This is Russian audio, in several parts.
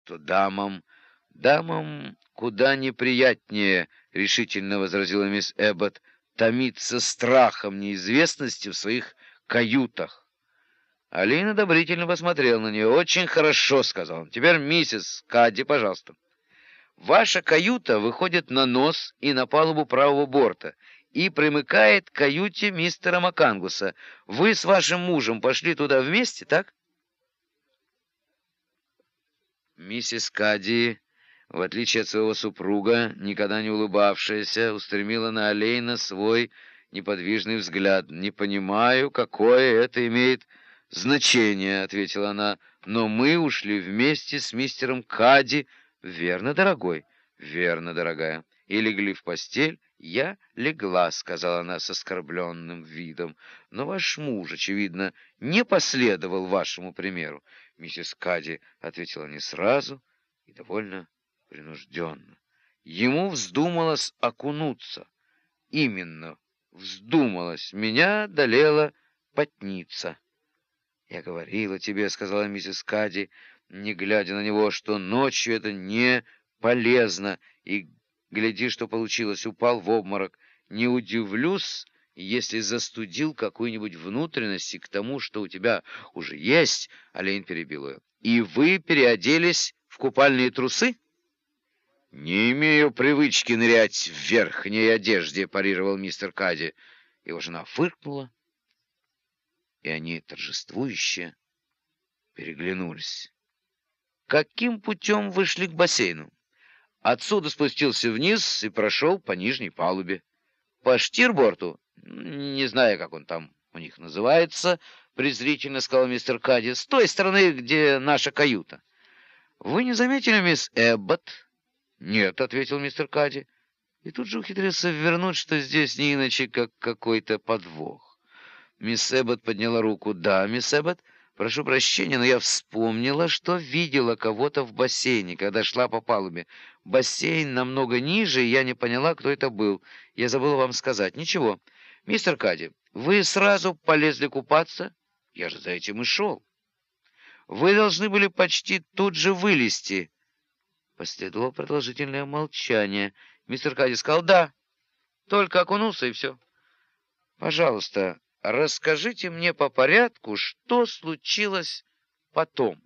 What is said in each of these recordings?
то дамам куда неприятнее, — решительно возразила мисс Эббот, — томиться страхом неизвестности в своих каютах. Алин одобрительно посмотрел на нее. «Очень хорошо», — сказал он. «Теперь, миссис Кадди, пожалуйста. Ваша каюта выходит на нос и на палубу правого борта и примыкает к каюте мистера Макангуса. Вы с вашим мужем пошли туда вместе, так?» Миссис Кадди, в отличие от своего супруга, никогда не улыбавшаяся, устремила на Олейна свой неподвижный взгляд. «Не понимаю, какое это имеет значение», — ответила она, — «но мы ушли вместе с мистером Кадди». «Верно, дорогой?» «Верно, дорогая. И легли в постель?» «Я легла», — сказала она с оскорбленным видом. «Но ваш муж, очевидно, не последовал вашему примеру». Миссис Кадди ответила не сразу и довольно принужденно. Ему вздумалось окунуться. Именно вздумалось. Меня одолела потница. «Я говорила тебе, — сказала миссис Кадди, не глядя на него, — что ночью это не полезно, и гляди, что получилось, упал в обморок. Не удивлюсь, если застудил какую-нибудь внутренность, и к тому, что у тебя уже есть, — Олень перебил ее, — и вы переоделись в купальные трусы?» «Не имею привычки нырять в верхней одежде», — парировал мистер Кадди. Его жена фыркнула, и они торжествующе переглянулись. «Каким путем вы шли к бассейну?» «Отсюда спустился вниз и прошел по нижней палубе. По штирборту, не знаю, как он там у них называется, — презрительно сказал мистер Кадди, — с той стороны, где наша каюта». «Вы не заметили, мисс Эббот?» «Нет», — ответил мистер Кадди, и тут же ухитрился вернуть, что здесь не иначе, как какой-то подвох. Мисс Эббот подняла руку. «Да, мисс Эббот, прошу прощения, но я вспомнила, что видела кого-то в бассейне, когда шла по палубе. Бассейн намного ниже, и я не поняла, кто это был. Я забыла вам сказать. Ничего. Мистер Кадди, вы сразу полезли купаться? Я же за этим и шел. Вы должны были почти тут же вылезти». Последовало продолжительное молчание. Мистер Кадди сказал: «Да, только окунулся, и все. Пожалуйста, расскажите мне по порядку, что случилось потом».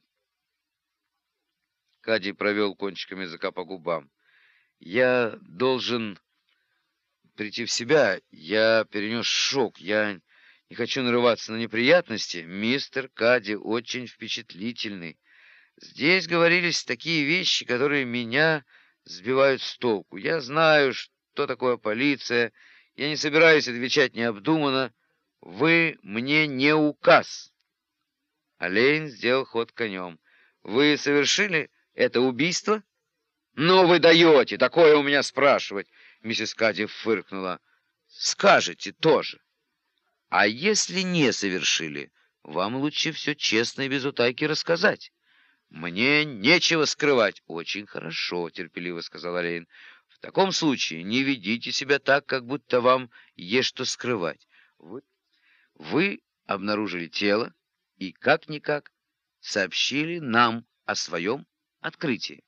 Кадди провел кончиками языка по губам. «Я должен прийти в себя. Я перенес шок. Я не хочу нарываться на неприятности. Мистер Кадди очень впечатлительный. Здесь говорились такие вещи, которые меня сбивают с толку. Я знаю, что такое полиция. Я не собираюсь отвечать необдуманно. Вы мне не указ». Олейн сделал ход конем. «Вы совершили это убийство?» «Ну вы даете! Такое у меня спрашивать!» Миссис Кадди фыркнула. «Скажете тоже. А если не совершили, вам лучше все честно и без утайки рассказать». «Мне нечего скрывать». «Очень хорошо», — терпеливо сказал Олейн. «В таком случае не ведите себя так, как будто вам есть что скрывать. Вы обнаружили тело и, как-никак, сообщили нам о своем открытии.